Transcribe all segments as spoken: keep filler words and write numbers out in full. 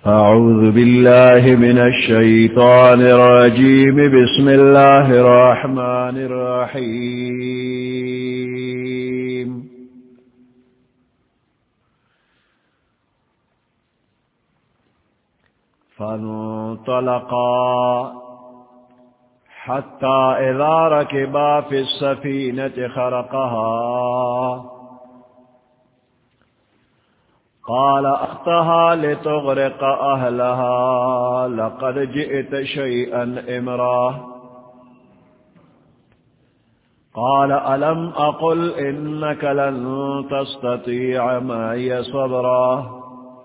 أعوذ بالله من الشيطان الرجيم. بسم الله الرحمن الرحيم. فانطلقا حتى إذا ركبا في السفينة خرقها قال أخطها لتغرق أهلها لقد جئت شيئا إمرا. قال ألم أقل إنك لن تستطيع معي صبرا.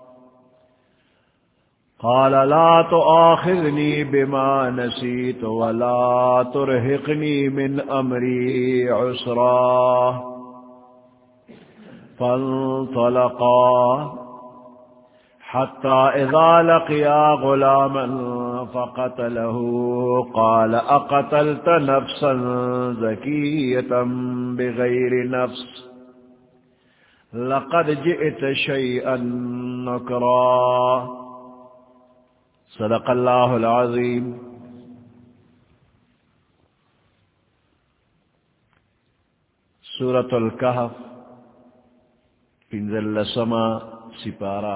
قال لا تؤاخذني بما نسيت ولا ترهقني من أمري عسرا. فانطلقا حتى إذا لقيا غلاما فقتله قال أقتلت نفسا زكية بغير نفس لقد جئت شيئا نكرا. صدق الله العظيم. سورة الكهف پنزل سما سپارہ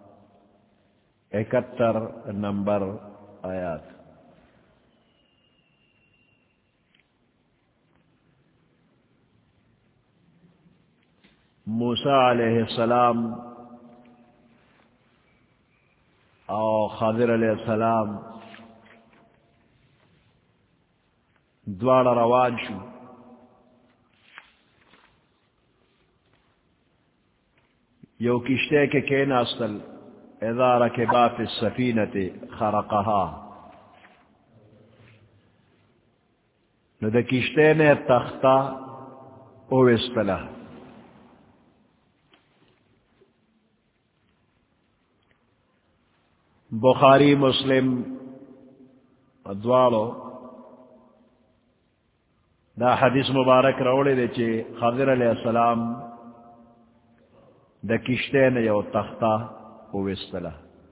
اکہتر نمبر آیات. موسیٰ علیہ السلام اور خضر علیہ السلام دوار روان شو. یو کشتے کے کین اصل اذا رکبا فی السفینۃ خرقها نو دا کشتے نے تختہ اوستلا. بخاری مسلم دوالو دا حدیث مبارک روڑے دے چے خضر علیہ السلام دا کشتے نے یو تختہ اوستلا.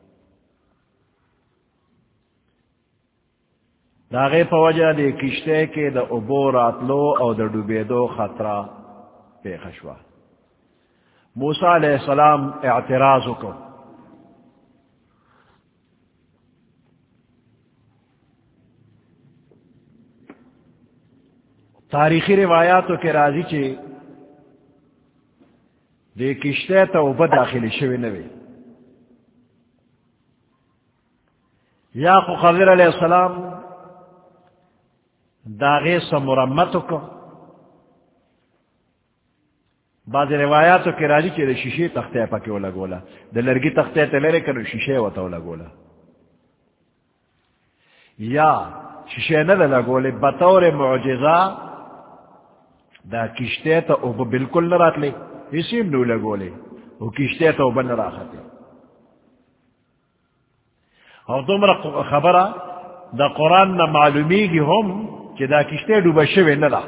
دا غی پا وجہ دے کشتے کے دا عبور راتلو او دا ڈوبیدو خطرہ پیخشوا. موسیٰ علیہ السلام اعتراض کو تاریخی روایاتو کے راضی چے دے کشتے تا اوبا داخلی شوی نوی. یا خو خضر علیہ السلام داغی سا مرمتو کو. بعض روایاتو کی راضی چی دے شیشے تختے پا کیو لگولا, دے لرگی تختے تلرے کنو شیشے و تو لگولا, یا شیشے ندے لگولے بطور معجزہ دا کشتے تا اوبا بالکل نرات لے اسیم نو لگولے وہ کشتے تو بن راختے. اور تمرا خبرہ دا قرآن نہ معلومی گی ہم کہ دا کشتے ڈوبا شوے نرا.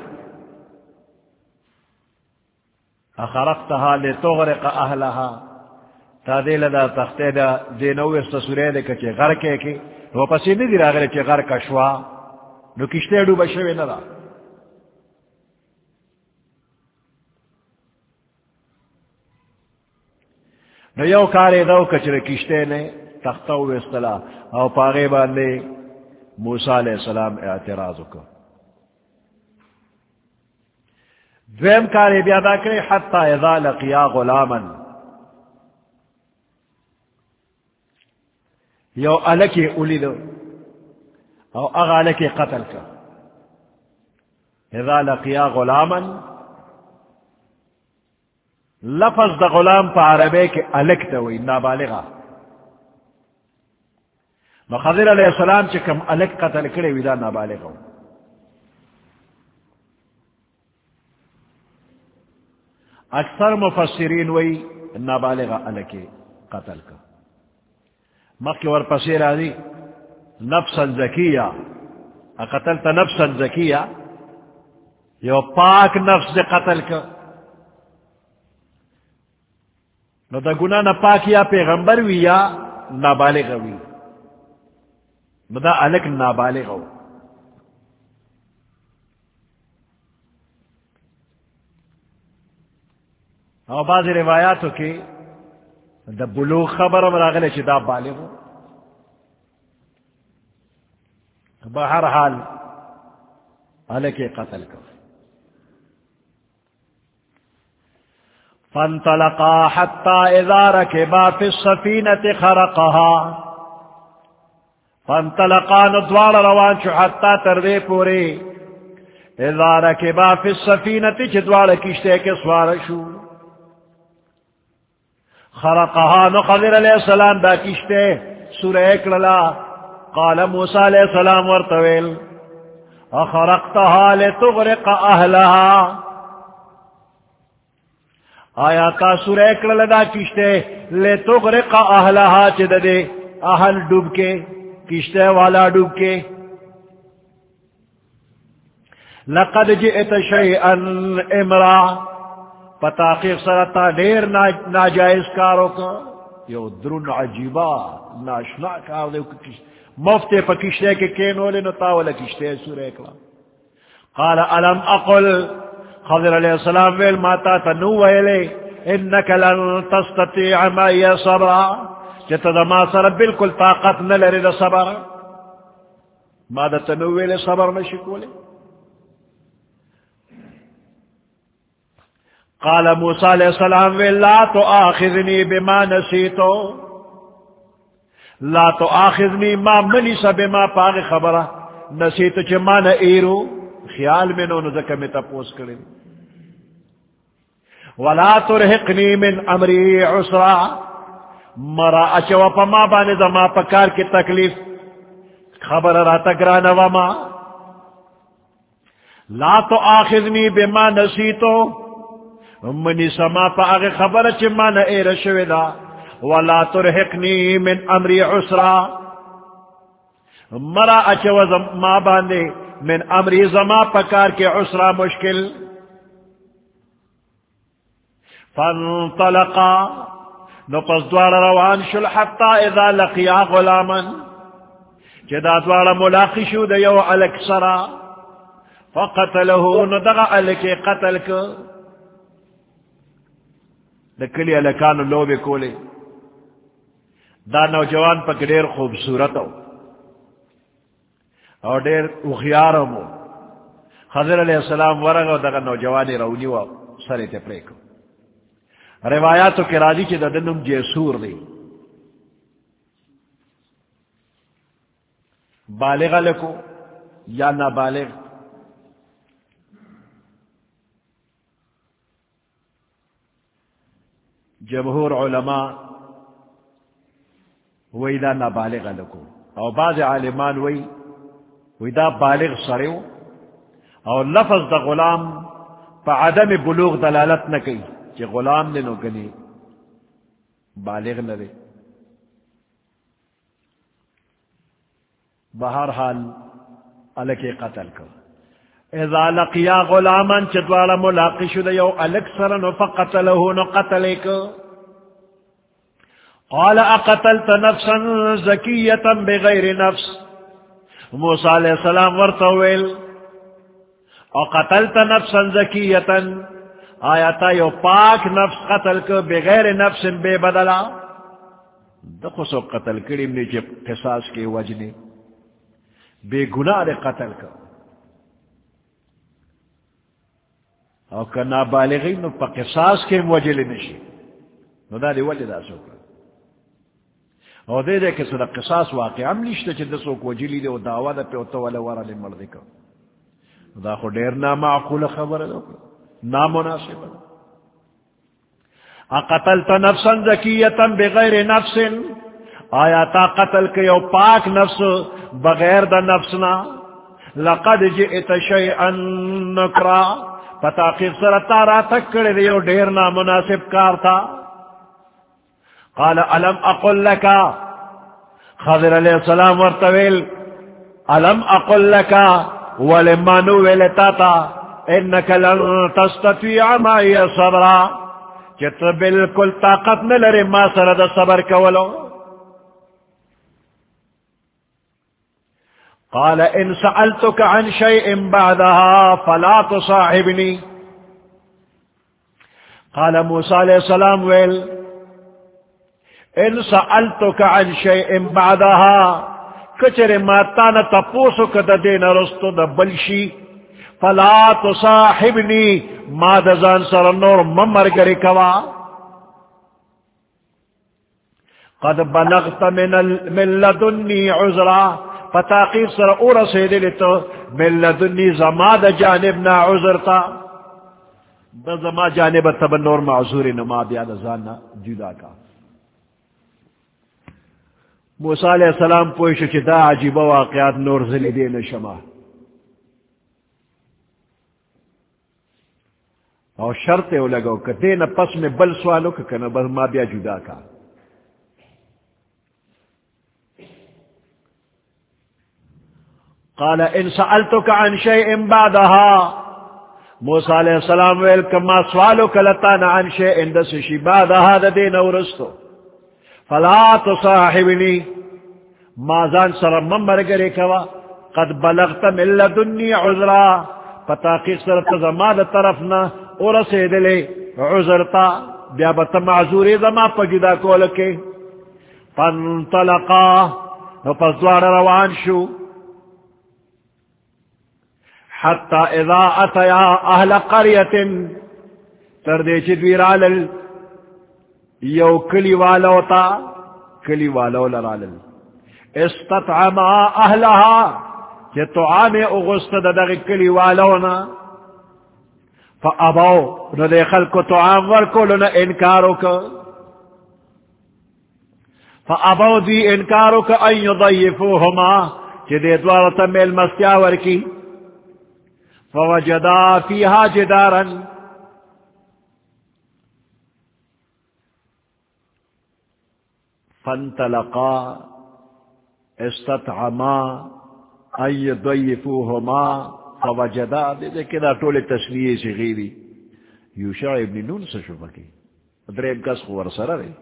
اخرقتها لتغرق اہلها تا دیل دا تختے دا دینو استسورے دے کچے غرکے کی وہ پسی ندی راغلے چے غرک شوا نو کشتے ڈوبا شوے نرا. نو یو کارے دو کچرے کشتے نے تختہ وستلا او پاغے باندے موسیٰ علیہ السلام اعتراض کو. دویم کارے بیادا کرے حتی اذا لقیا غلاما یو علکی اولی دو او اغا علکی قتل کا. اذا لقیا غلاما لفظ دا غلام پا عربے کے الک توی نابالغا. خضر علیہ السلام چکم الک قتل کرے ویدا نابالغا. اکثر مفسرین وی نابالغا الک قتل کا. مکی ور پسیر آدی نفسا زکیہ اقتلت نفسا زکیہ یو پاک نفس دے قتل کا. نو دا گناہ نا پاک یا پیغمبر وی یا نابالغ ہوئی دا الک نابالغ ہو. اور بعض روایاتوں کی دا بلوغ خبر راغلے چی دا بالغ ہو. بہر حال الک قتل کر. فانطلقا حتى اذا ركبا في السفينة خرقها. فانطلقا ندوار روان شو حتى تردے پوری اذا ركبا في السفينة چدوار کشتے کے سوار شو. خرقها نو خضر علیہ السلام دا کشتے سورہ اکرلا. قال موسیٰ علیہ السلام ورطویل اخرقتها لتغرق اہلها. آیا تا سورہ اکرلا دا کشتے لتغرق اہلها چد دے اہل ڈوب کے کشتے والا ڈوب کے. لقد جئت شیئا امرا پتاقیق سرطا دیر ناجائز کارو کا یو درن عجیبا ناشنا کار دے مفتے پا کشتے کے کینولے نتاولا کشتے سورہ اکلا. قال علم اقل خضر علیہ السلام ویل ماتا تنویلے انکا لن تستطیع مائی صبرا چتا دا ما سر بالکل طاقت نلری دا صبر. ما دا تنویلے صبر نشکولے. قال موسیٰ علیہ السلام ویل لا تو آخذنی بما نسیتو لا تو آخذنی ما منیسا بما پاغ خبرہ نسیتو چھ ما نا ایرو خیال میں نو نزکا میں تپوس کریں. ولا ترحقنی من امری عسرا مرا اچوا پا ما بانے زما پکار کی تکلیف خبر را تگرانا وما. لا تو آخذنی بما نسیتو منی سما پا آغی خبر چی ما نا ایر شویدا. ولا ترحقنی من امری عسرا مرا اچوا زما بانے من امری زما پکار کے عسرا مشکل. فانطلقا نقص دوار روان شل حتی اذا لقیا غلاما جدا دوار ملاقی شو دا یو علک سرا فقتلہو ندغا علک قتل کا. دا کلی علکانو لوبے کولے دا نوجوان پا دیر خوبصورت ہو اور دیر اخیارم ہو. خضر علیہ السلام ورگا دا نوجوانی رونی و سر تپریکو. روایاتو کے راضی چی دا دنم جیسور دی. بالغ لکو یا نابالغ جمہور علماء وی دا نابالغ لکو او بعض عالمان وی وی دا بالغ سریو اور لفظ دا غلام پا عدم بلوغ دلالت نہ کی کہ غلام نے نو گنی بالغ نہ دے. بہرحال الک قتل کر. اذا لقیا غلاما چدوالا ملاقی شد یو الک سرن فقتلہو نو قتل کو. قال اقتلت نفسا زکیتا بغیر نفس موسیٰ علیہ السلام ورطویل اقتلت نفسا زکیتا آیاتا یو پاک نفس قتل کو بغیر نفس بے بدلا. دخصو قتل کریم نے جب قصاص کے وجنے بے گناہ دے قتل کو او کہ نابالغین نو پا قصاص کے وجلے نشی نو دا دی وجہ دا سوکا او دے دے کہ صدا قصاص واقع ہم نشتا چھ دا سوک وجلی دے و دعوی دا پہ اتو والا ورا لے مردے کا دا خو دیر نامعقول خبر ہے نامناسب. اقتلت نفسا زکیتا بغیر نفس آیا تا قتل کے یو پاک نفس بغیر دا نفسنا. لقد جئت شیئا نکرا فتاقیق سرطا را تکڑی دیو دیر نامناسب کار تھا. قال علم اقل لکا خضر علیہ السلام ورطویل علم اقل لکا ولما نویلتا تا انکا لن تستطیع معی صبرا چت بالکل طاقت نلری ما سرد صبر کولو. قال ان سألتك عن شيء بعدها فلا تصاحبني. قال موسیٰ علیہ السلام ویل ان سألتك عن شيء بعدها کچر ماتانا تپوسو کد دین رستو دا بلشی فلا تصاحبنی ما دزان سر نور ممرگری کوا قد بلغت من, من لدنی عذرا فتاقیر سر اور سیدلی تو من لدنی زماد جانبنا عذرتا بزما جانب تب نور معذوری نما بیا دزاننا جدا کا. موسیٰ علیہ السلام پوشو چی دا عجیب واقعات نور زلی دین شما اور شرط او لگو کہ دین پس میں بل سوالو کہ کنا بس ما بیا جدا کا. قال ان سألتك عن شيء بعدها موسیٰ علیہ السلام ویل کما سوالو کلتانا عن شيء دس شی بعدها دا دین ورستو فلا تصاحبنی ما زان سر ممرگری کوا قد بلغت من لدنی عذرا فتاقیق سر تزماد طرفنا اور سیدلے عذرتا بیا بتا معذوری زما پا جدا کولکے. فانطلقا نو پس دوار روان شو حتی اذا اتیا اہل قریت تردے چدویرالل یو کلی والو تا کلی والو لرالل استطعما اہلها کہ طعام اغسط دغی کلی والونا فابو نو دے خلق طعام ورکولو نا انکارو کا فابو دی انکارو کا ان یضیفوہما کہ دے دوارتا میل مستیاور کی فوجدا فیہا جدارا فانطلقا استطعما ان يضيفوهما فوجدا دے کدا ٹولے تسلیے سے غیری یوشع ابن نون سے شبہ کی دریم کس خور سر رہے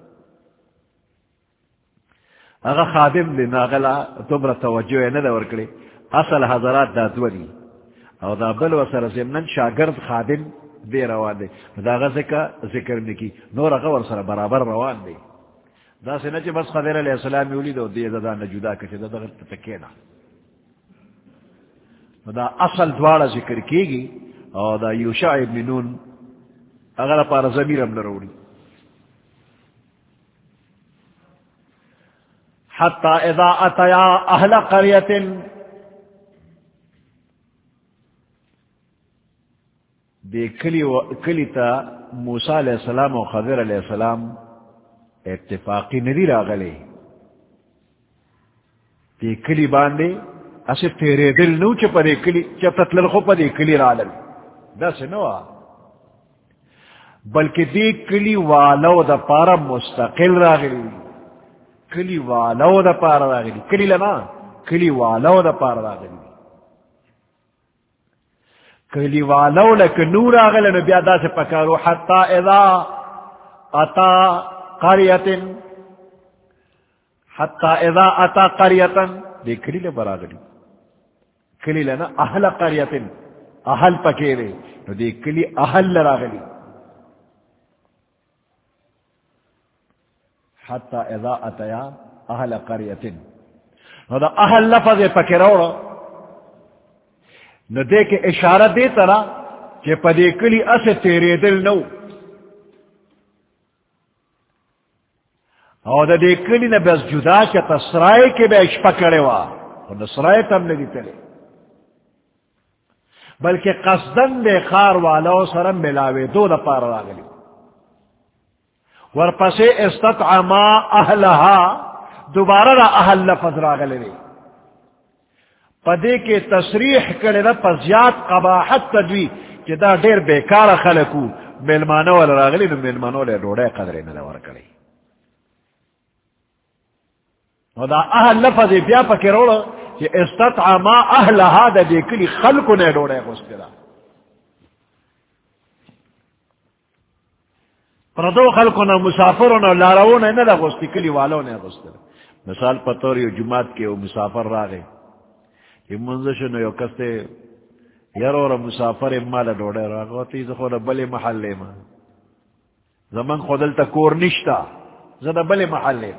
اگا خادم دے ناغلا تمرا توجہ ندا ورکلے اصل حضرات دا دوری او دا بل وسر زمنن شاگرد خادم دے روان دے دا غزے کا ذکر نکی نور اگا ورسر برابر روان دے دا سے نچے بس خضر علیہ السلام یولی دو دے دا نجدا کچے دا دا غلط تکینا دا اصل دوارا ذکر کی گی او دا یوشع ابن نون اگر پارا ضمیرم نروڑی حتی اذا اتیا اہل قریت دے کلی, و... کلی تا موسیٰ علیہ السلام و خضر علیہ السلام اتفاقی ندی راغلے دے کلی باندے اسے تیرے دل نو چپا دے کلی چپا تلرخو پا دے کلی رالل دا سے نوا بلکہ دے کلی والو دا پارا مستقل راغلی کلی والو دا پارا راغلی کلی لنا کلی والو دا پارا راغلی کلی والو لکہ نور آگل نبی دا سے پکارو حتی اذا اتا قریتن حتی اذا اتا قریتن دے کلی لبر آگلی کلی لنا اہل قریتن اہل پکیرے نو دے کلی اہل لراغلی حتی اذا اتیا اہل قریتن نو دا اہل لفظ پکیروڑا نو دے کے اشارہ دے ترا کہ پدے کلی اسے تیرے دل نو او دا دے کلی نا بس جدا چا سرائے کے بے اشپا کرے وا اور سرائے تم نے دی تلے بلکہ قصدن دے خار والا سرم ملاوے دو دا پار راگلی ورپسے استطعما اہلہا دوبارہ دا اہل لفظ راگلی پدے کے تصریح کرے دا پزیاد قباحت تدوی کہ دا دیر بیکار خلقو ملمانو والا راگلی نو ملمانو لے روڑے قدرے نلور کرے و دا اہل لفظ بیا پکی روڑا کہ استطعما اہلہا دا دے کلی خلقو نے روڑے غستے دا پردو خلقو نا مسافرو نا لارو نا نا دا غستی کلی والو نے غستے دا مثال پتوری و جماعت کے و مسافر را گئے منزش نو یو کستے یرو را مسافر مالا ڈوڑے راگوتی زخور بلی محل لے ما زمان خودل تا کور نشتا زدہ بلی محل لے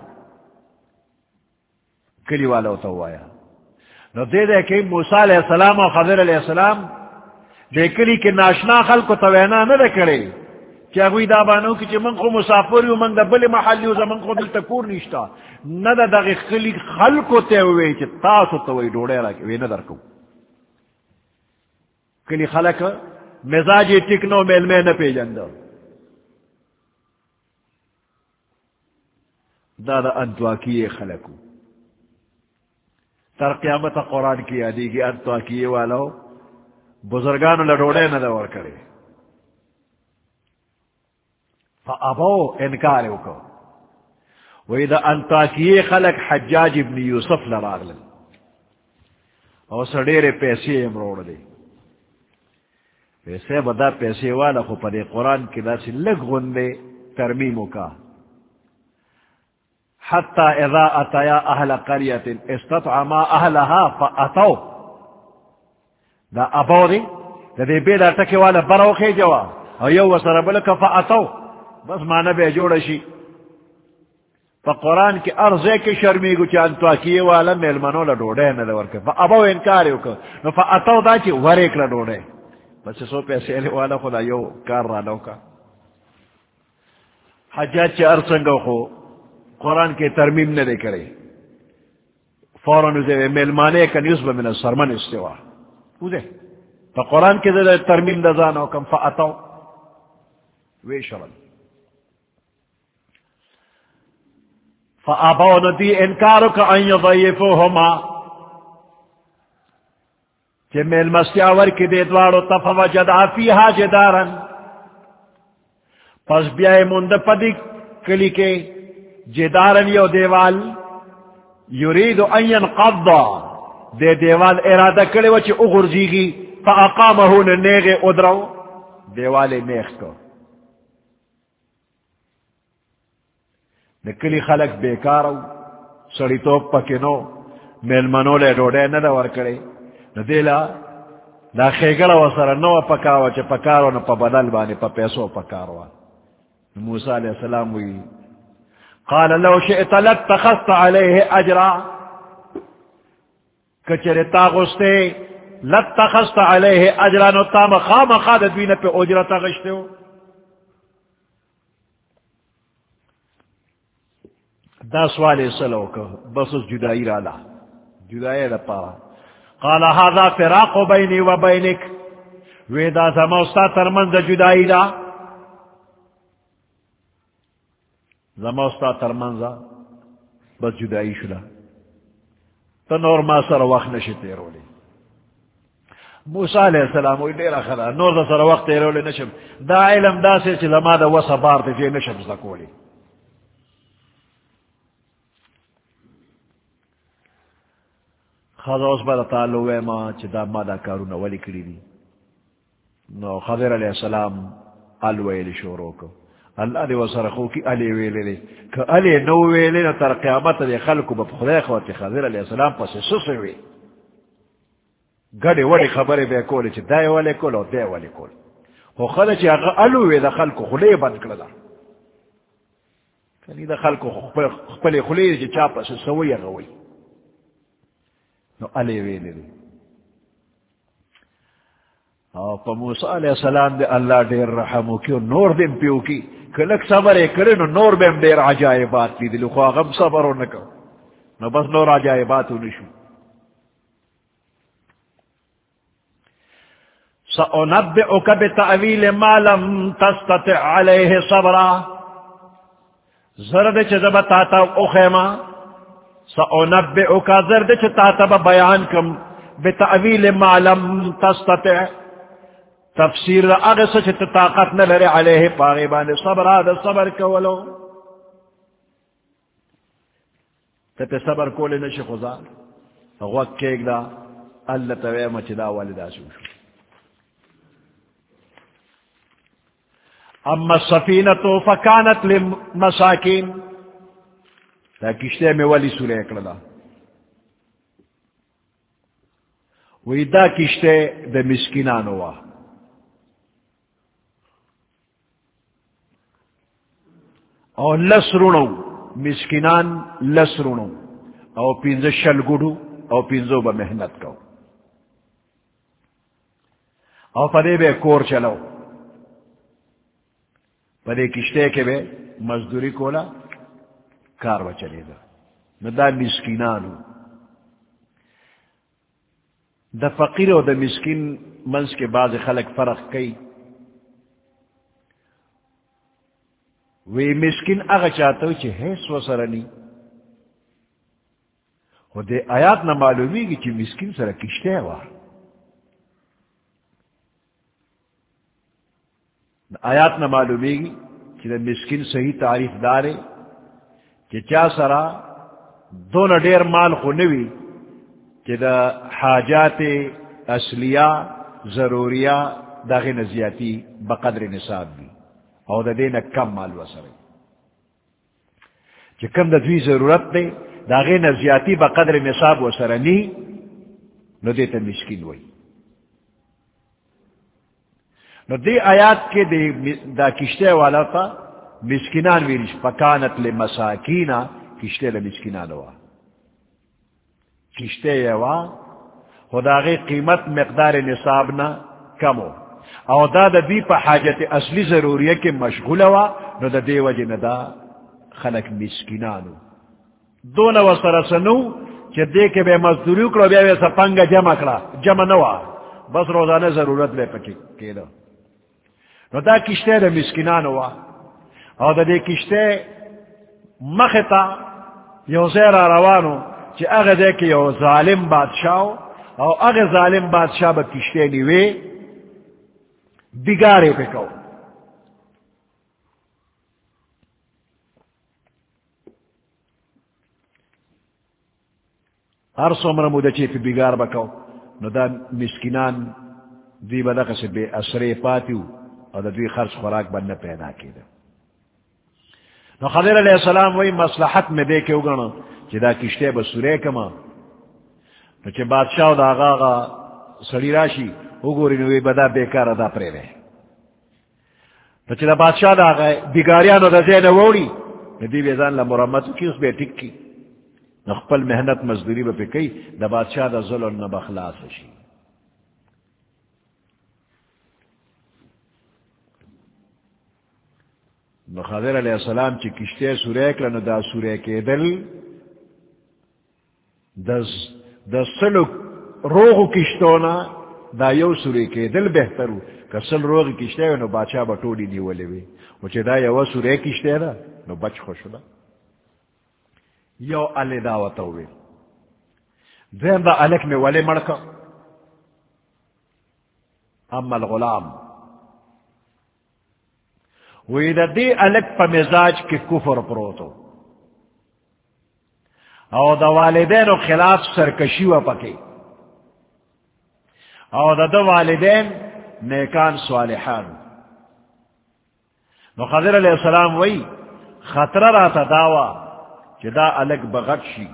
کلی والا ہوتا ہوایا نو دے دے کہ موسیٰ علیہ السلام و خضر علیہ السلام دے کلی کے ناشنا خلق کو توینا نہ دے کرے کیا کوئی دا بانو کہ من خو مسافر یو من دا بلی محل یو زمان خودل تا کور نشتا نہ دا دا کلی خلق ہوتے ہوئے چی تاسو توی ڈوڑے را کہ وی نہ درکو کلی خلق مزاجی ٹکنو میل میں نہ پی جندو دادا انتواکیے خلقو تر قیامت قرآن کی یادی کی انتواکیے والو بزرگانو لڑوڑے نہ دور کرے فابو انکارو کو وإذا انتواکیے خلق حجاج ابن یوسف لراغلن اور سڑیرے پیسے امروڑ دے پیسے بدا پیسے والا خو پدے قرآن کی دا سی لگ غندے ترمیمو کا حتی اذا اتیا اہل قریت استطعما اہلہا فاتو دا ابو دے دا دے بیدا تکی والا بروخی جوا او یو وسربلک فاتو بس مانا بے جوڑشی فا قرآن کی ارزے کی شرمی گو چا انتواکیے والا میلمنو لڈوڑے ندور کے فا ابو انکاریو کا نو فا اتو دا چی وریک لڈوڑے بس سو پیسے لے والا خدا یو کار رانو کا حجاج چی ارسنگو خو قرآن کے ترمیم نہ دے کرے فوراً اسے میلمانے کا نصب من السرمن استوا اسے تو قرآن کے دے ترمیم دزانو کم فاتو وی شرن فابو ندی انکارو کا ان یضیفوہما کہ میل مسیاور کی دیدوارو تفوجدہ فیہا جدارن پس بیائے مند پدی کلی کے جدارن یو دیوال یریدو ان ینقض دے دیوال ارادہ کرے وچی اغرزیگی فاقامہون نیغ ادرو دیوال نیغ کو نکلی خلق بیکارو سڑی توپ پکنو میل منولے ڈوڑے ندور کرے ندیلا دا خیگڑا وسر نو پکاوا چا پکارو نا پا بدل بانی پا پیسو پکاروا موسیٰ علیہ السلام وی قال لو شئت لاتخذت علیہ اجرا کچر تاغستے لاتخذت علیہ اجرا نو تام خام خادت بینا پہ اجرا تغشتے ہو دا سوال سلو کہ بس اس جدائی رالا جدائی را پارا قال هذا فراق بینی و بینک ویدا زموستا ترمنز جدائی دا زموستا ترمنز بس جدائی شدا تو نور ما سر وقت نشی تیرولی موسیٰ علیہ السلام وی دیر اخدا نور دا سر وقت تیرولی نشم دا علم دا سے چی لما دا وصا بارتی جی نشم زکولی خضر اس بار تعالو ویما چی دا ما دا کارونا ولی کری دی نو خضر علیہ السلام الویل شورو کو اللہ دی وصرخو کی علی ویلی دی کہ علی نو ویلی نا تر قیامت دی خلقو با خدای خواتی خضر علیہ السلام پس سسوی گڑی ولی خبری بے کولی چی دای ولی کول او دای ولی کول خو خدا چی اگا الوی دا خلقو خلی بند کردا کنی دا خلقو خپلی خلی چی چا پس سوی اگوی نو علی ویلی دی او پا موسیٰ علیہ السلام دے اللہ دیر رحمو کیو نور دیم پیو کی کہ لک صبر کرے نو نور بیم دیر عجائبات لی دلو خواہ غم صبرو نکو نو بس نور عجائباتو نشو سأنبئک بتعویل ما لم تستطع علیہ صبرا زرد چزب تاتا اخیما سأنبئک زرد چ تاتا بیان کم بتعویل ما لم تستطع تفسیر اغس چ طاقت نہ لرے علیہ پاغیبان صبر آدھا صبر کولو تے صبر کولے نشی خدا غوک کیک دا اللہ تویمہ چدا والدہ سوشو اما السفینتو فکانت لمساکین تا کشتے میں ولی سورہ اکڑا وی دا کشتے دا مسکنان ہوا او لس رونو مسکنان لس رونو او پینزو شلگوڑو او پینزو با محنت کو او پدے بے کور چلو پدے کشتے کے بے مزدوری کولا کار و چلے دا ندا مسکنانو دا فقیر و دا مسکین منس کے بعض خلق فرق کئی وی مسکین اگا چاہتا ہو چھے حیث و سرنی و دے آیات نہ معلومی گی چھے مسکین سر کشتے ہوا آیات نہ معلومی گی چھے دا مسکین صحیح تعریف دارے چھے چا سرا دون دیر مال خونوی کہ دا حاجات اصلیہ ضروریہ داغی نزیاتی بقدر نصاب بھی او دا دینا کم مال وسر کہ کم دا دوی ضرورت دے داغی نزیاتی بقدر نصاب وسرنی نو دیتا مسکین وی نو دی آیات کے دی دا کشتے والا تا مسکنان ویلش فکانت لمساکینا کشتے لمسکنان ہوا کشتے یوا خدا غی قیمت مقدار نصابنا کمو او دا دا دی پا حاجت اصلی ضروریہ کے مشغول ہوا نو دا دی وجہ ندا خلق مسکنانو دون و سرسنو چھ دے کے بے مزدوریو کرو بے ویسا پنگا جمع کرا جمع نوا بس روزانہ ضرورت بے پکی کیلو نو دا کشتے دا مسکنان ہوا او دا دی کشتے مختا یو زیر روانو چی اغا دے کہ یو ظالم بادشاہو او اغا ظالم بادشاہ با کشتے نیوے بگارے پہ کو ہر سومر مودہ چی پہ بگار بکو نو دا مسکنان دی بدقہ سے بے اسرے پاتیو اور دا دوی خرچ خوراک بننا پیدا کی دا نو خضر علیہ السلام وہی مصلحت میں دے کے اگنا چی دا کشتے بسورے کما نو چی بادشاہ دا آغا آغا سڑی راشی اگوری نوی بدا بیکار ادا پرے رہے نو چی دا بادشاہ دا آغا بگاریانو دا زین ووڑی نو دی بیزان لمرمتو کی اس بے ٹک کی نو خپل محنت مزدوری با پہ کئی دا بادشاہ دا ظلم نبا خلاص شی نو خضر علیہ السلام چی کشتے سورے کلنو دا سورے کے دل دا سلو روغو کشتونا دا یو سورے کے دل بہترو کہ سل روغ کشتے نو بادشاہ با ٹوڑی نیولے وی وچے دا یو سورے کشتے دا نو بچ خوشو دا یو علی داوتا ہوئے دین دا علک میں ولی مڑکا اما الغلام وی دا دی علک پا مزاج کی کفر پروتو او دا والدین و خلاف سرکشی و پکی او دا دا والدین نیکان صالحان نو خضر علیہ السلام وی خطر راتا داوا کہ دا علک بغت شی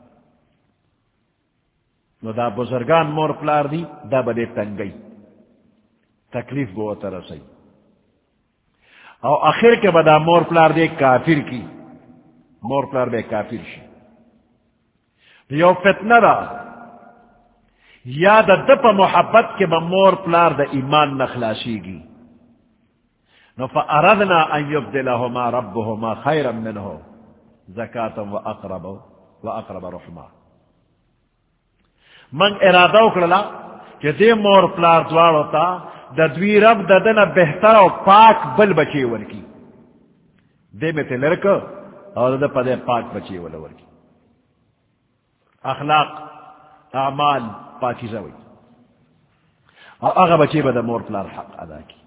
نو دا بزرگان مور پلار دی دا بدے تنگئی تکلیف بہت رسی او آخر کے بدا مور پلار دے کافر کی مور پلار بے کافر شی یو فتنہ دا یا دا دپ محبت کے با مور پلار دا ایمان نخلاشی گی نو فاردنا ان یبدلہما ربہما خیرا منہو زکاة و اقرب و اقرب رحمہ من ارادہ اکڑلا کہ دے مور پلار دوار ہوتا دا دوی رب دا دنا بہتر و پاک بل بچے ورکی دے میں تے لرکو اور دا پدے پاک بچے والا ورکی اخلاق اعمال پاکیزہ ہوئی اور اغا بچے بدا مور پلار حق ادا کی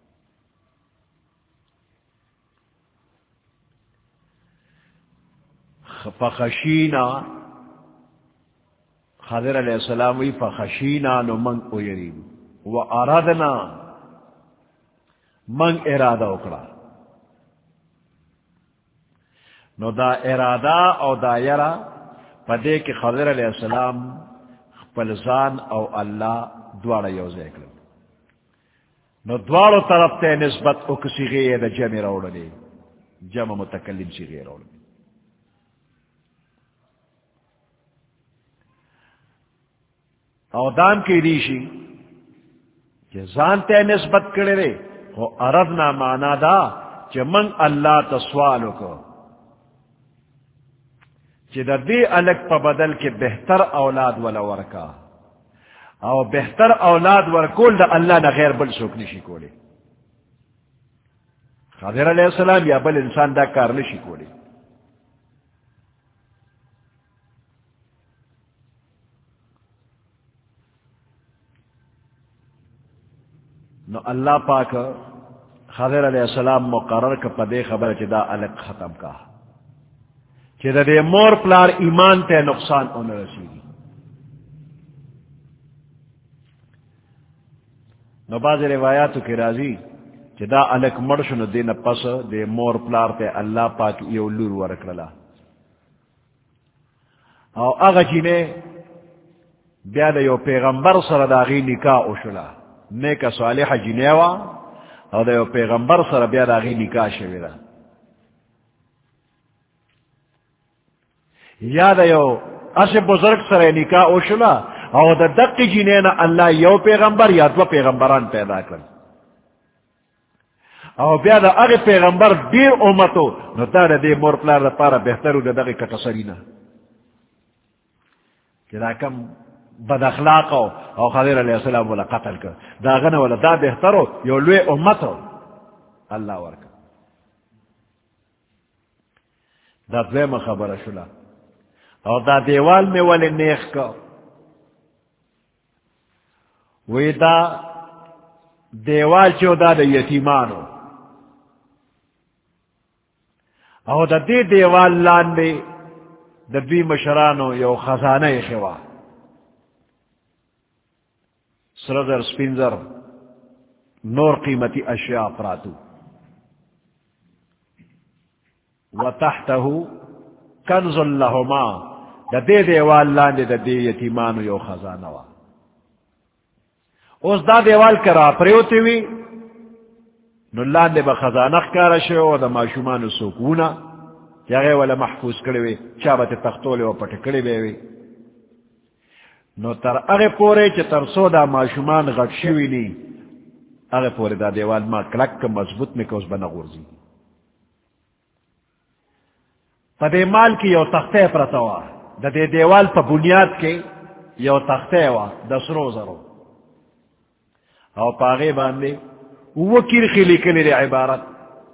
فخشینا خضر علیہ السلام وی فخشینا نو من اویریم و ارادنا من ارادہ اکڑا نو دا ارادہ او دا یرا پدے کہ خضر علیہ السلام فلزان او اللہ دوارا یوزے کرن نو دوارو طرف تے نسبت او کسی غیر دا جمع روڑلے جمع متکلم سی غیر روڑلے او دام کی ریشی کہ زانتے نسبت کرے رے او اردنا مانا دا کہ من اللہ تسوالو کو کہ دا دی الگ پا بدل کے بہتر اولاد والا ورکا او بہتر اولاد ورکول دا اللہ نا غیر بل سوک نشی کولے خضر علیہ السلام یا بل انسان دا کار نشی کولے نو اللہ پاک خضر علیہ السلام مقرر کا پدے خبر چی دا الگ ختم کا چی دا دے مور پلار ایمان تے نقصان ان رسیگی نو باز روایاتو کی رازی چی دا الگ مرشن دین پس دے مور پلار تے اللہ پاک یو لور ورکرلا او اغا چی نے بیاد یو پیغمبر سر داغی نکاح اشلا نیک صالح جنیوا او دا یو پیغمبر سر بیاد آغی نکاح شویدہ یا دا یو اس بزرگ سر نکاح اوشلا او دا دق جنینا اللہ یو پیغمبر یا دو پیغمبران پیدا کر او بیا دا اغی پیغمبر دیر امتو نو دا دا دی مور پلار دا پارا بہترو دا دقی کتسرینا کہ دا کم بد اخلاق او خضر علیہ السلام والا قتل کر دا غن والا دا بہترو یو لوی امتو اللہ ورکا دا دویم خبر شلا او دا دیوال میں والے نیخ کا وی دا دیوال چو دا دا یتیمانو او دا دی دیوال لان دے دا بی مشرانو یو خزانہ خوا سرزر سپینزر نور قیمتی اشیاء پراتو و تحتہو کنز اللہما دا دے دیوال لان دے دا دی یتیمانو یو خزانہ وا اس دا دیوال کرا پریوتی وی نو لان دے با خزانہ کارا شو دا معشومانو سوکونا جاگے والا محفوظ کروی چابت تختولے و پٹکڑی بیوی نو تر اگے پورے چھ تر سو دا معشومان غٹ شوی نی اگے پورے دا دیوال ما کلک مضبوط میں کوز بنا غرزی پا دے مال کی یو تختے پرتوا دا دے دیوال پا بنیاد کے یو تختے وا دسرو زرو او پاغے باندے وہ کرخی لکلی دے عبارت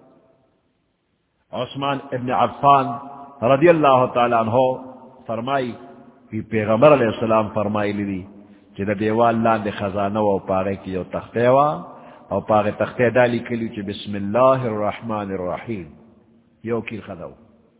عثمان ابن عفان رضی اللہ تعالیٰ عنہ فرمائی کہ پیغمبر علیہ السلام فرمائی لی کہ دا دیوال لان دے خزانہ و پاغے کی یو تختے وا او پاغے تختے دالی کلی چھ بسم اللہ الرحمن الرحیم یو کیر خداو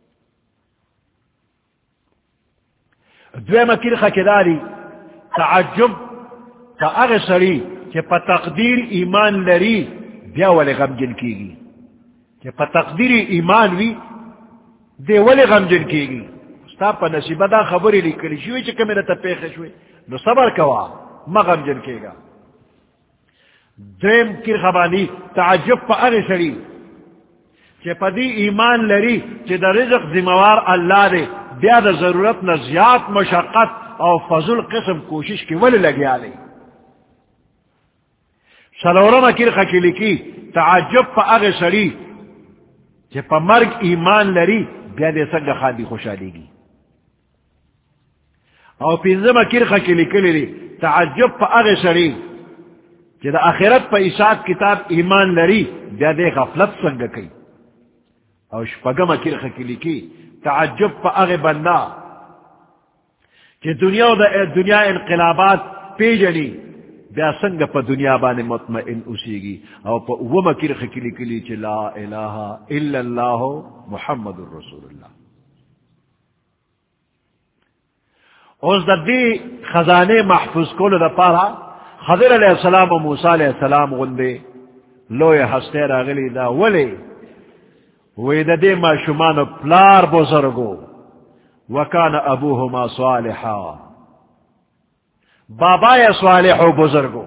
دوے مکیر خکداری تعجب کا اغسری کہ پا تقدیر ایمان لری بیا ولی غم جن کی گی کہ پا تقدیر ایمان وی دے ولی غم جن کی گی ستا پا نصیبہ دا خبری لکلی شوی چکا میرا تا پیخ شوی نو صبر کوا ما غم جن کے گا درم کیر خبانی تعجب پا اغسری کہ پا دی ایمان لری کہ دا رزق ذموار اللہ دے بیا دا ضرورت نہ زیاد مشقت او فضل قسم کوشش کی ولی لگیا لے سلورم کیر خکلی کی تعجب پا اغ سری کہ پا مرگ ایمان لری بیا دے سنگ خادی خوشحالی گی او پینزم کیر خکلی کلی تعجب پا اغ سری کہ دا آخرت پا اساد کتاب ایمان لری بیا دے غفلت سنگ کی او شپگم کیر خکلی کی تعجب پا اغ بندہ کہ دنیا دا دنیا انقلابات پیجنی بیا سنگ پا دنیا بانے مطمئن اسی گی او پا اوما کیر خکلی کلی چی لا الہ الا اللہ محمد الرسول اللہ اس دا دی خزانے محفوظ کولو دا پارا خضر علیہ السلام و موسیٰ علیہ السلام غندے لوی ہستے راغلی دا ولی وی دا دے ما شمانو پلار بزرگو وکان ابوہما صالحا بابا یا صالح و بزرگو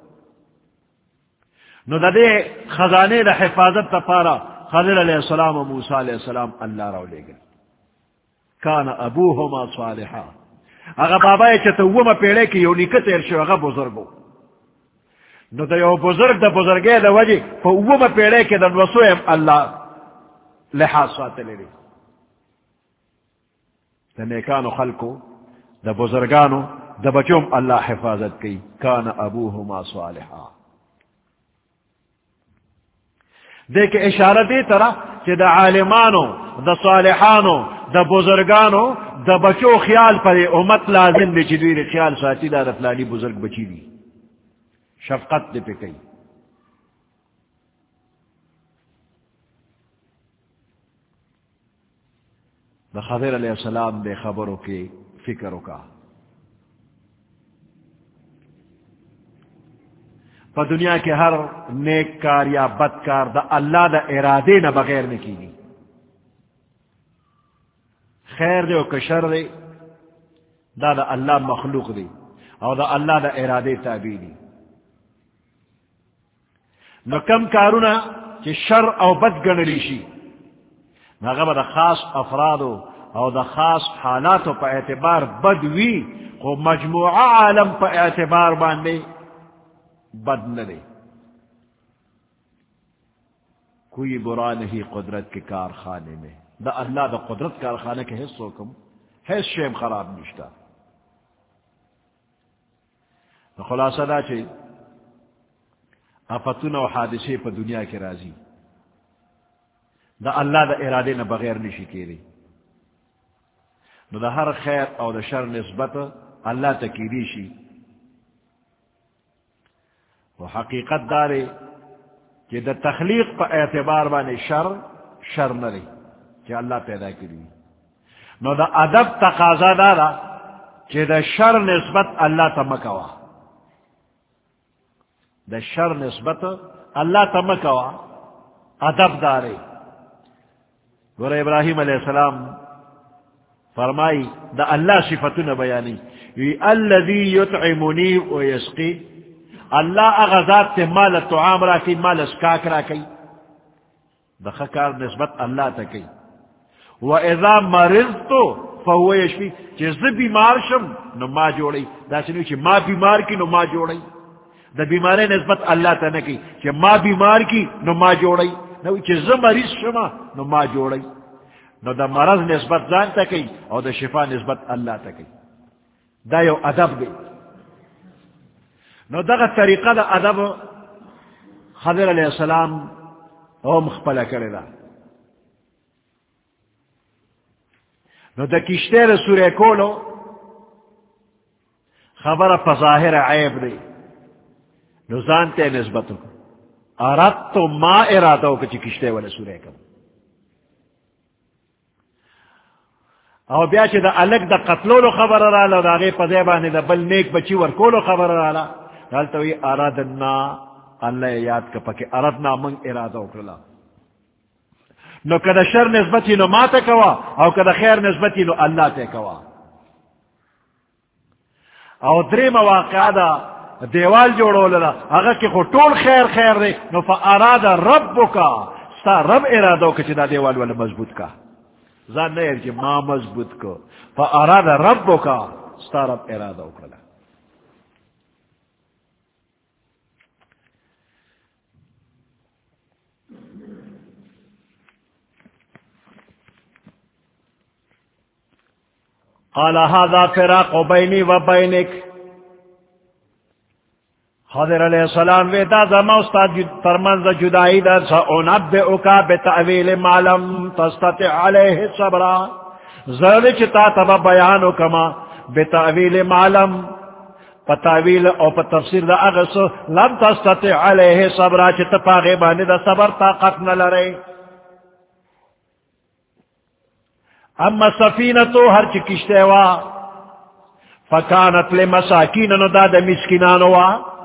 نو دا دے خزانے دا حفاظت تا پارا خضر علیہ السلام و موسیٰ علیہ السلام اللہ رو لے گئے. کان ابوہما صالحا اگا بابا یا چھتا وما پیڑے کی یو نکت ارشو اگا بزرگو نو دا یو بزرگ دا بزرگے دا وجہ پا وما پیڑے کی دا نوسویم اللہ لحاظ ساتے لے دا نیکانو خلقو دا بزرگانو دا بچوم اللہ حفاظت کی. کان ابوہما صالحا دیکھ اشارہ دی طرح کہ دا عالمانو دا صالحانو دا بزرگانو دا بچو خیال پر امت لازم دی چدویر خیال ساتی دا رفلانی بزرگ بچی دی شفقت دی پہ کئی. دا خضر علیہ السلام دے خبروں کے فکروں کا پا دنیا کے ہر نیک کار یا بد کار دا اللہ دا ارادے نہ بغیر نے کی گی. خیر دے و کشر دے دا دا اللہ مخلوق دے اور دا اللہ دا ارادے تابع دی. نو کم کارونا کہ شر او بد گنلی شی ناغبا دا خاص افرادو او دا خاص حالاتو پا اعتبار بد وی خو مجموعہ عالم پا اعتبار باندے بد نہ دے. کوئی برا نہیں قدرت کے کارخانے میں دا اللہ دا قدرت کارخانے کے حصوں کم حص شیم خراب نشتا. خلاصہ دا چھے آفتون و حادثے پا دنیا کے راضی دا اللہ دا ارادے نہ بغیر نشی کے رہی نو دا ہر خیر او دا شر نسبت اللہ تکیری شی. وہ حقیقت دارے کہ دا تخلیق پا اعتبار بانے شر شر نہ رہی کہ اللہ پیدا کری نو دا ادب تقاضا دارا کہ دا شر نسبت اللہ تمکوا دا شر نسبت اللہ تمکوا ادب دارے. ور ابراہیم علیہ السلام فرمائی دا اللہ صفتنا بیانی الذی یطعمنی و یسقی اللہ اغذات تے مال طعام راکی مال اسکاک راکی دا خکار نسبت اللہ تکی. و اذا مرضتو فہو یشفی چیز دا بیمار شم نو ما جوڑی دا سنوی چی ما بیمار کی نو ما جوڑی دا بیمارے نسبت اللہ تا نکی چی ما بیمار کی نو ما جوڑی نو چیز مریض شما نو ما جوڑی نو دا مرض نسبت زان تکی او دا شفا نسبت اللہ تکی. دا یو ادب دی. نو دا طریقہ دا ادب خضر علیہ السلام او مخپلہ کرے دا. نو دا کشتے دا سورہ کولو خبر پظاہر عیب دی نو زانتے نسبتو اردتو ما ارادو کچی کشتے والا سورہ کم او بیا چې دا الگ دا قتلولو خبر رالا دا غی پذیبانی دا بل نیک بچی ورکولو خبر رالا دالتوی ارادنا اللہ یاد کا پکی اردنا من ارادو کرلا. نو کدا شر نسبتی نو ما تا کوا او کدا خیر نسبتی نو اللہ تا کوا. او دری مواقع دا دیوال جوڑو للا اگر کی خو طول خیر خیر دے نو فا ارادا ربو کا ستا رب ارادو کچی دا دیوال والا مضبوط کا زان نہیں کہ ما مضبوط کو فا ارادا ربو کا ستا رب ارادو کرلا. قال هذا فراق بيني وبينك خضر علیہ السلام ویدا زما استاد فرمانز جدائی دا سأنبئك بتأویل ما لم تستطع علیہ صبرا ذلك تا تبا بیانو کما بتأویل ما لم پتاویل او پتفسیر دا اغس لم تستطع علیہ صبرا چتا پاغیبانی دا صبر طاقت نلرے. اما سفینتو ہر چی کشتے وا فکانت لمساکین نو دا دا مسکنانو وا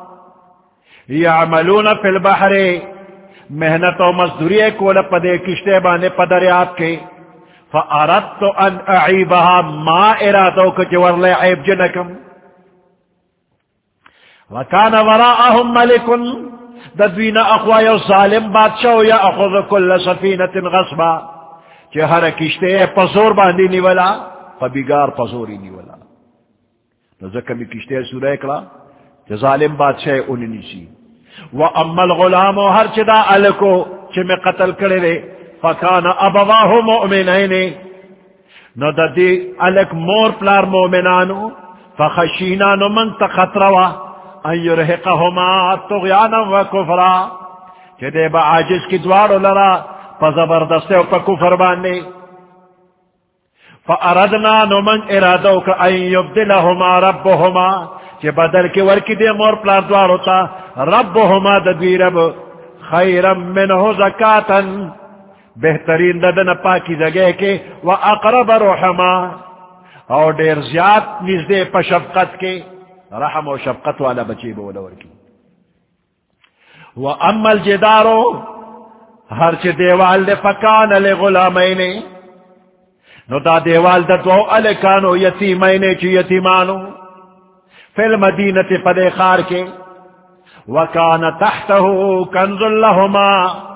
یعملون فی البحر محنت و مزدوری کولا پدے کشتے بانے پدریاب کے فاردتو ان اعیبها ما ارادو کچ ورلے عیب جنکم وکان وراءهم ملک ددوین اخوا یو ظالم بادشاہ یاخذ کل سفینۃ غصبا کہ ہر کشتے پزور باندھی نیولا پبیگار پزوری نیولا نو زکمی کشتے سورہ اکڑا کہ ظالم بادشاہ انہی نیسی واما الغلام ہر چدا الکو چھ میں قتل کرے دے فکان ابواہ مؤمنین نو دا دی الک مور پلار مومنانو فخشینا نو من تخطروا ان یرحقہما طغیانا و کفرا کہ دے با عاجز کی دوارو لرا پا زبردستے و پا کفر باندے فاردنا نو من ارادو کا ان یبدلہما ربہما کہ بدل کے ورکی دے مور پلار دوارو تا ربہما ددوی رب خیرم منہو زکاتا بہترین ددن پاکی جگہ کے و اقرب رحما اور دیر زیاد نزدے پا شفقت کے رحم و شفقت والا بچی بولور کی و اما الجدارو ہر چی دیوال دے فکان لغلامین نو دا دیوال دا دو الکانو یتیمین چی یتیمانو فی المدینت پدے خار کے وکان تحتہو کنز لہما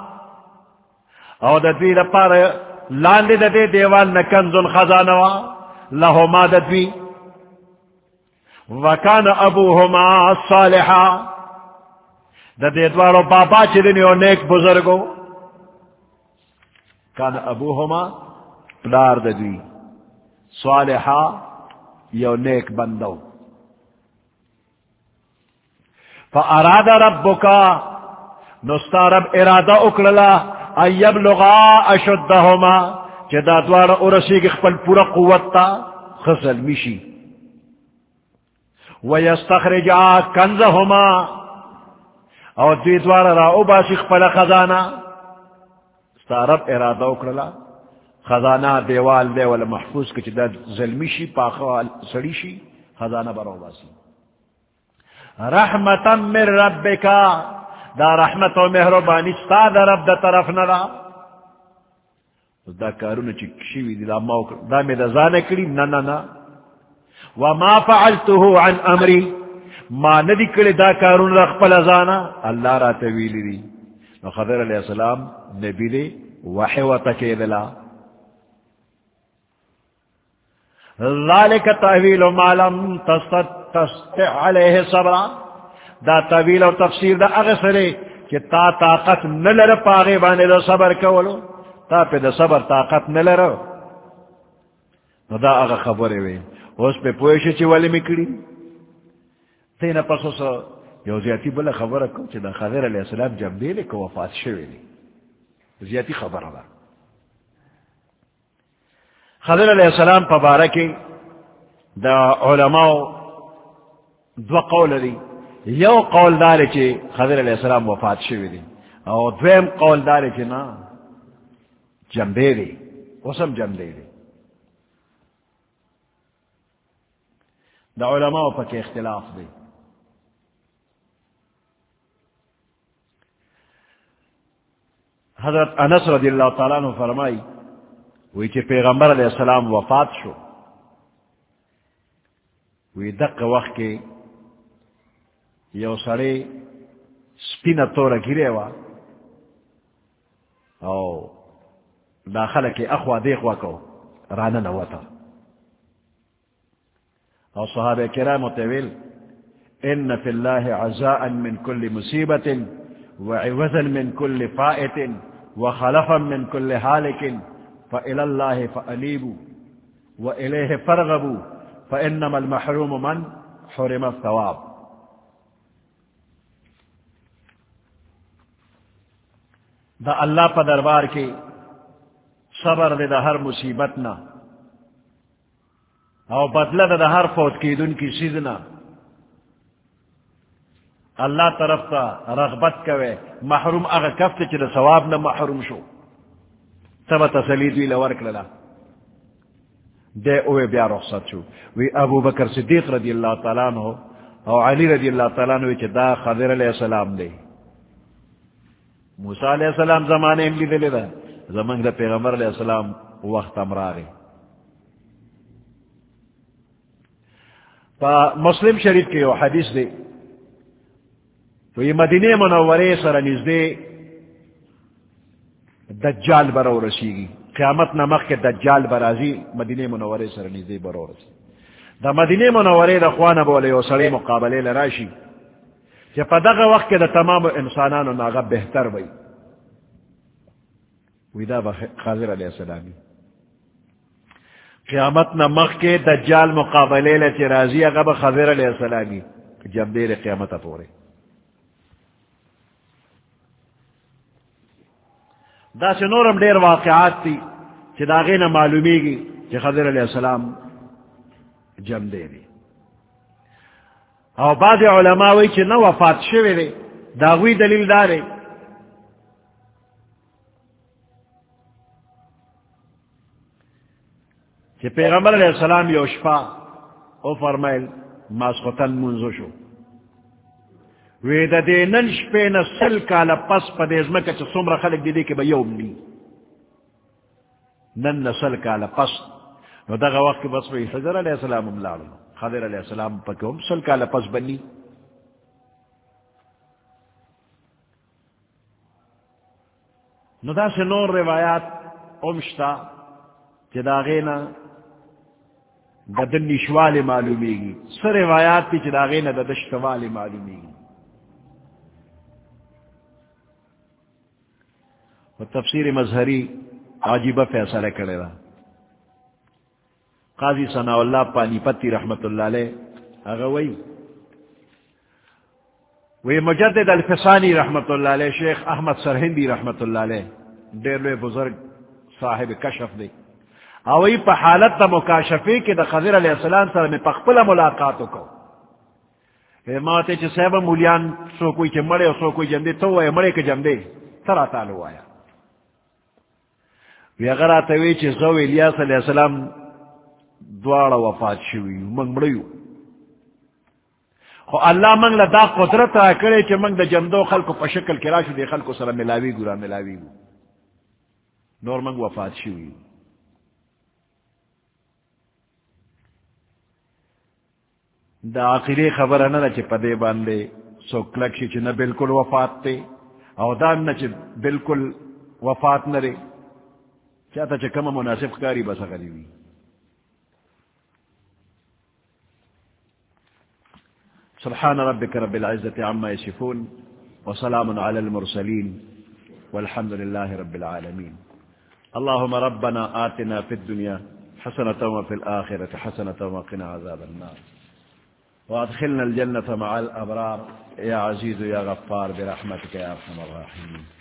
او دا دوی دا پار لاندے دا دے دیوال نا کنز خزانوا لہما دا دوی وکان ابوہما صالحا دا دے دوارو بابا چلنی و نیک بزرگو کان ابوہما پلار دا دوی صالحا یو نیک بندو فاراد ربکا نستا رب ارادہ اکرلا ان یبلغا اشدہما چہ دا دوارا ارسی خپل پورا قوت تا خسل میشی ویستخرجا کنزہما اور دوی دوارا را اباسی خپل خزانہ ستا رب ارادہ اکرلا خزانہ دیوال دے والا محفوظ کچھ دا ظلمی شی پاخوال سڑی شی خزانہ برا اباسی رحمتا من ربکا دا رحمت و مہربانی ستا دا رب دا طرف نرا دا کارون چکشیوی دی دا موقع دا میں دا زانے کری نا نا نا وما فعلتو عن امری ما ندی کلی دا کارون رخ پل زانا اللہ را تویلی دی نو خضر علیہ السلام نبی دی وحی و تکیدلا ذالک تحویل ما لم تستطع علیہ صبرا دا طویل و تفسیر دا اغسرے کہ تا طاقت نلر پاغی بانے دا صبر کولو تا پہ دا صبر طاقت نلر نو دا اغا خبرے وے اس پہ پویشی چی والی مکڑی تینا پسو سا یو زیادی بلا خبر کو چی دا خضر علیہ السلام جب دیلے کو وفات شوی لی زیادی خبر دا خضر علیہ السلام پا بارکی دا علماء دو قول دی یو قول دارے چی خضر علیہ السلام وفات شوی دی او دویم قول دارے چی نا جمدے دی وسم جمدے دی دا علماء پا کے اختلاف دی حضرت انس رضی اللہ تعالیٰ عنہ فرمائی وی چی پیغمبر علیہ السلام وفات شو وی دق وقت کے یو سڑے سپینہ تورا گرے وا او داخل کے اخوا دیخوا کو رانا نواتا او صحابہ کرام تیویل ان فی اللہ عزاء من کل مصیبت وعوزا من کل فائت وخلفا من کل حالک فإلى الله فأنيبوا وإليه فرغبوا فإنما المحروم من حرم الثواب دا اللہ پا دربار کے صبر دے دا ہر مصیبتنا او بدلہ دا, دا ہر فوت کی دن کی سیدنا اللہ طرف تا رغبت کوئے محروم اگا کفت چی دا ثواب نا محروم شو تب تسلید وی لورک للا دے اوے بیا رخصت شو وی ابو بکر صدیق رضی اللہ تعالیٰ عنہ او علی رضی اللہ تعالیٰ عنہ وی دا خضر علیہ السلام دے موسیٰ علیہ السلام زمانے املی دے لے دا زمان دا پیغمبر علیہ السلام وقت امراغے پا مسلم شریف کے یو حدیث دے وی مدینہ منورے سر نزدے دجال برو رسیگی قیامت نمخ کے دجال برازی مدینہ منورے سر نزدے برو رسی دا مدینہ منورے دا خوان بولے و سڑی مقابلے لراشی کہ پدغ وقت کے دا تمام انسانانو ناغا بہتر بئی وی دا خضر علیہ السلامی قیامت نمخ کے دجال مقابلے لچے رازی اگا خضر علیہ السلامی جب دیر قیامت پورے دا سے نورم دیر واقعات تھی چی داغینا معلومی گی چی خضر علیہ السلام جم دے دی او بعض علماء وی چی نو وفات شوی دے داغوی دلیل دارے چی پیغمبر علیہ السلام یو شفا او فرمائل ماسخوتن منزو شو وی دا دے ننش پہ نسل کالا پس پا دیزمکا چا سمرا خلق دی دی که با یوم نی نن نسل کالا پس نو دا وقت بس وی حضر علیہ السلام املالو خضر علیہ السلام پا که هم سل کالا پس بنی نو دا سے نور روایات امشتا چی دا غینا دا دن نشوال معلومی گی سر روایات تی چی دا غینا دا دشتوال معلومی گی و تفسیر مظہری عجیبہ فیصلہ کرے رہا قاضی ثناء اللہ پانی پتی رحمت اللہ علیہ اغوی وی مجدد الفسانی رحمت اللہ علیہ شیخ احمد سرہندی رحمت اللہ علیہ دیر لوے بزرگ صاحب کشف دے اوی پا حالت دا مکاشفی کی دا خضر علیہ السلام سر میں پخپل ملاقاتو کو ماتے چھ صحبہ مولیان سو کوئی چھ مڑے سو کوئی جمدے تو وی مڑے کے جمدے سرا تعالو آیا وی اگر آتوی چھ زو الیاس علیہ السلام دوارا وفات شوی منگ مڑیو خو اللہ منگ لدا قدرت را کرے چھ منگ دا جمدو خلقو پا شکل کراشو دے خلقو سر ملاوی گورا ملاوی گو نور منگ وفات شوی دا آخری خبر ہے نا چھ پدے باندے سو کلکشی چھ نا بالکل وفات تے او دان نا چھ بالکل وفات نرے چاہتا چھ کم مناسب کاری بس غریبی سبحان ربك رب العزة عما يصفون وسلام على المرسلين والحمد لله رب العالمين اللهم ربنا آتنا في الدنيا حسنة وفي الآخرة حسنة وقنا عذاب النار وادخلنا الجنة مع الأبرار يا عزيز يا غفار برحمتك يا أرحم الراحمين